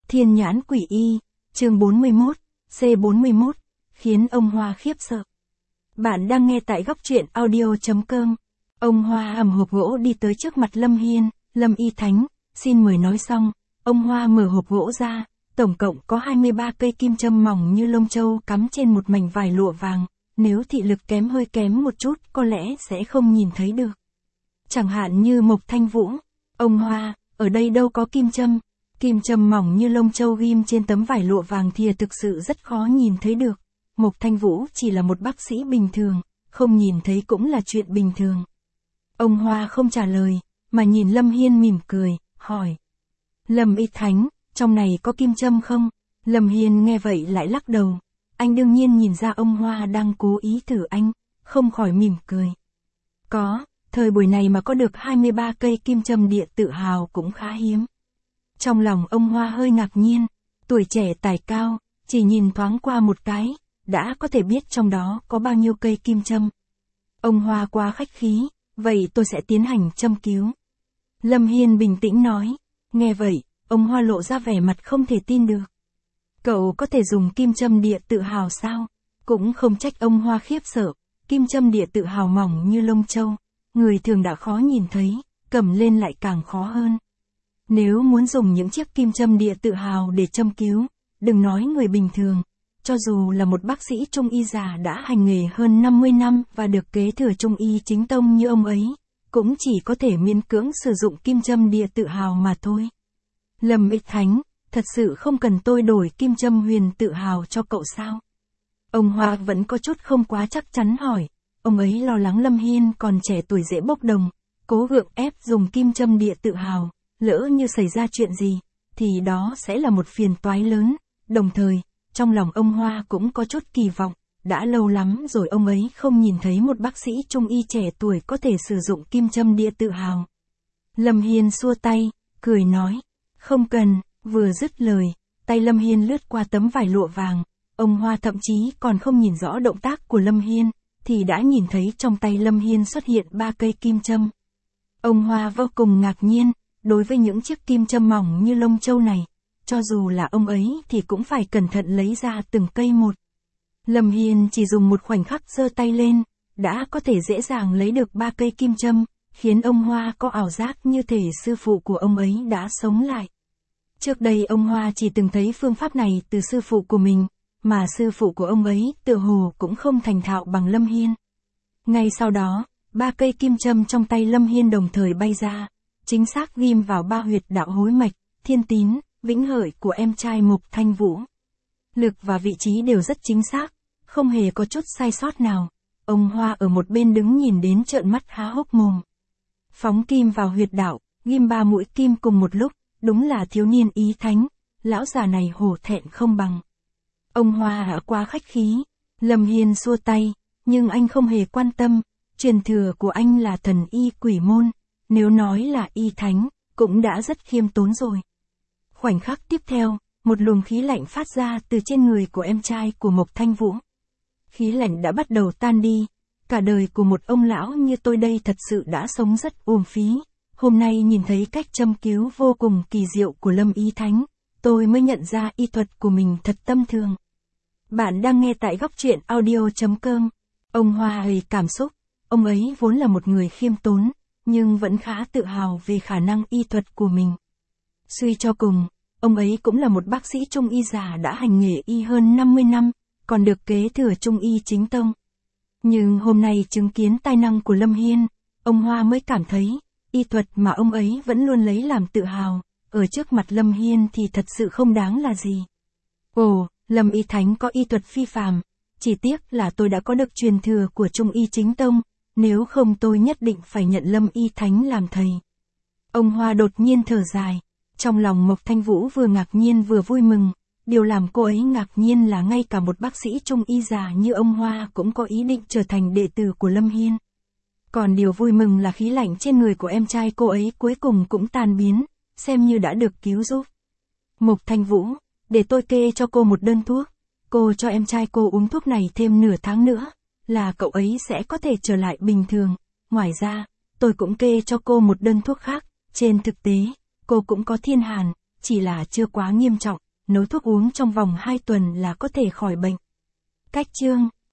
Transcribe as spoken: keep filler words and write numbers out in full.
Thiên nhãn quỷ y, chương bốn mươi mốt, C bốn mươi mốt, khiến ông Hoa khiếp sợ. Bạn đang nghe tại góc truyện audio chấm com. Ông Hoa ẵm hộp gỗ đi tới trước mặt Lâm Hiên, Lâm Y Thánh, xin mời. Nói xong, ông Hoa mở hộp gỗ ra, tổng cộng có hai mươi ba cây kim châm mỏng như lông châu cắm trên một mảnh vải lụa vàng, nếu thị lực kém hơi kém một chút có lẽ sẽ không nhìn thấy được. Chẳng hạn như Mộc Thanh Vũ. Ông Hoa, ở đây đâu có kim châm. Kim châm mỏng như lông châu ghim trên tấm vải lụa vàng thì thực sự rất khó nhìn thấy được. Mộc Thanh Vũ chỉ là một bác sĩ bình thường, không nhìn thấy cũng là chuyện bình thường. Ông Hoa không trả lời, mà nhìn Lâm Hiên mỉm cười, hỏi. Lâm Y Thánh, trong này có kim châm không? Lâm Hiên nghe vậy lại lắc đầu. Anh đương nhiên nhìn ra ông Hoa đang cố ý thử anh, không khỏi mỉm cười. Có, thời buổi này mà có được hai mươi ba cây kim châm địa tự hào cũng khá hiếm. Trong lòng ông Hoa hơi ngạc nhiên, tuổi trẻ tài cao, chỉ nhìn thoáng qua một cái, đã có thể biết trong đó có bao nhiêu cây kim châm. Ông Hoa quá khách khí, vậy tôi sẽ tiến hành châm cứu. Lâm Hiên bình tĩnh nói, nghe vậy, ông Hoa lộ ra vẻ mặt không thể tin được. Cậu có thể dùng kim châm địa tự hào sao? Cũng không trách ông Hoa khiếp sợ, kim châm địa tự hào mỏng như lông châu, người thường đã khó nhìn thấy, cầm lên lại càng khó hơn. Nếu muốn dùng những chiếc kim châm địa tự hào để châm cứu, đừng nói người bình thường, cho dù là một bác sĩ trung y già đã hành nghề hơn năm mươi năm và được kế thừa trung y chính tông như ông ấy, cũng chỉ có thể miễn cưỡng sử dụng kim châm địa tự hào mà thôi. Lâm Y Thánh, thật sự không cần tôi đổi kim châm huyền tự hào cho cậu sao? Ông Hoa vẫn có chút không quá chắc chắn hỏi, ông ấy lo lắng Lâm Hiên còn trẻ tuổi dễ bốc đồng, cố gượng ép dùng kim châm địa tự hào. Lỡ như xảy ra chuyện gì, thì đó sẽ là một phiền toái lớn, đồng thời, trong lòng ông Hoa cũng có chút kỳ vọng, đã lâu lắm rồi ông ấy không nhìn thấy một bác sĩ trung y trẻ tuổi có thể sử dụng kim châm địa tự hào. Lâm Hiên xua tay, cười nói, không cần, vừa dứt lời, tay Lâm Hiên lướt qua tấm vải lụa vàng, ông Hoa thậm chí còn không nhìn rõ động tác của Lâm Hiên, thì đã nhìn thấy trong tay Lâm Hiên xuất hiện ba cây kim châm. Ông Hoa vô cùng ngạc nhiên. Đối với những chiếc kim châm mỏng như lông châu này, cho dù là ông ấy thì cũng phải cẩn thận lấy ra từng cây một. Lâm Hiên chỉ dùng một khoảnh khắc giơ tay lên, đã có thể dễ dàng lấy được ba cây kim châm, khiến ông Hoa có ảo giác như thể sư phụ của ông ấy đã sống lại. Trước đây ông Hoa chỉ từng thấy phương pháp này từ sư phụ của mình, mà sư phụ của ông ấy tựa hồ cũng không thành thạo bằng Lâm Hiên. Ngay sau đó, ba cây kim châm trong tay Lâm Hiên đồng thời bay ra. Chính xác ghim vào ba huyệt đạo hối mạch, thiên tín, vĩnh hợi của em trai Mộc Thanh Vũ. Lực và vị trí đều rất chính xác, không hề có chút sai sót nào. Ông Hoa ở một bên đứng nhìn đến trợn mắt há hốc mồm. Phóng kim vào huyệt đạo, ghim ba mũi kim cùng một lúc, đúng là thiếu niên ý thánh, lão già này hổ thẹn không bằng. Ông Hoa đã quá khách khí, Lâm Hiên xua tay, nhưng anh không hề quan tâm, truyền thừa của anh là thần y quỷ môn. Nếu nói là y thánh, cũng đã rất khiêm tốn rồi. Khoảnh khắc tiếp theo, một luồng khí lạnh phát ra từ trên người của em trai của Mộc Thanh Vũ. Khí lạnh đã bắt đầu tan đi, cả đời của một ông lão như tôi đây thật sự đã sống rất uổng phí. Hôm nay nhìn thấy cách châm cứu vô cùng kỳ diệu của Lâm Y Thánh, tôi mới nhận ra y thuật của mình thật tâm thường. Bạn đang nghe tại góc truyện audio chấm com. Ông Hoa đầy cảm xúc, ông ấy vốn là một người khiêm tốn, nhưng vẫn khá tự hào về khả năng y thuật của mình. Suy cho cùng, ông ấy cũng là một bác sĩ trung y già đã hành nghề y hơn năm mươi năm, còn được kế thừa trung y chính tông. Nhưng hôm nay chứng kiến tài năng của Lâm Hiên, ông Hoa mới cảm thấy, y thuật mà ông ấy vẫn luôn lấy làm tự hào, ở trước mặt Lâm Hiên thì thật sự không đáng là gì. Ồ, Lâm Y Thánh có y thuật phi phàm, chỉ tiếc là tôi đã có được truyền thừa của trung y chính tông. Nếu không tôi nhất định phải nhận Lâm Y Thánh làm thầy. Ông Hoa đột nhiên thở dài. Trong lòng Mộc Thanh Vũ vừa ngạc nhiên vừa vui mừng. Điều làm cô ấy ngạc nhiên là ngay cả một bác sĩ trung y già như ông Hoa cũng có ý định trở thành đệ tử của Lâm Hiên. Còn điều vui mừng là khí lạnh trên người của em trai cô ấy cuối cùng cũng tan biến, xem như đã được cứu giúp. Mộc Thanh Vũ, để tôi kê cho cô một đơn thuốc. Cô cho em trai cô uống thuốc này thêm nửa tháng nữa, là cậu ấy sẽ có thể trở lại bình thường. Ngoài ra, tôi cũng kê cho cô một đơn thuốc khác, trên thực tế, cô cũng có thiên hàn, chỉ là chưa quá nghiêm trọng, nấu thuốc uống trong vòng hai tuần là có thể khỏi bệnh. Cách chương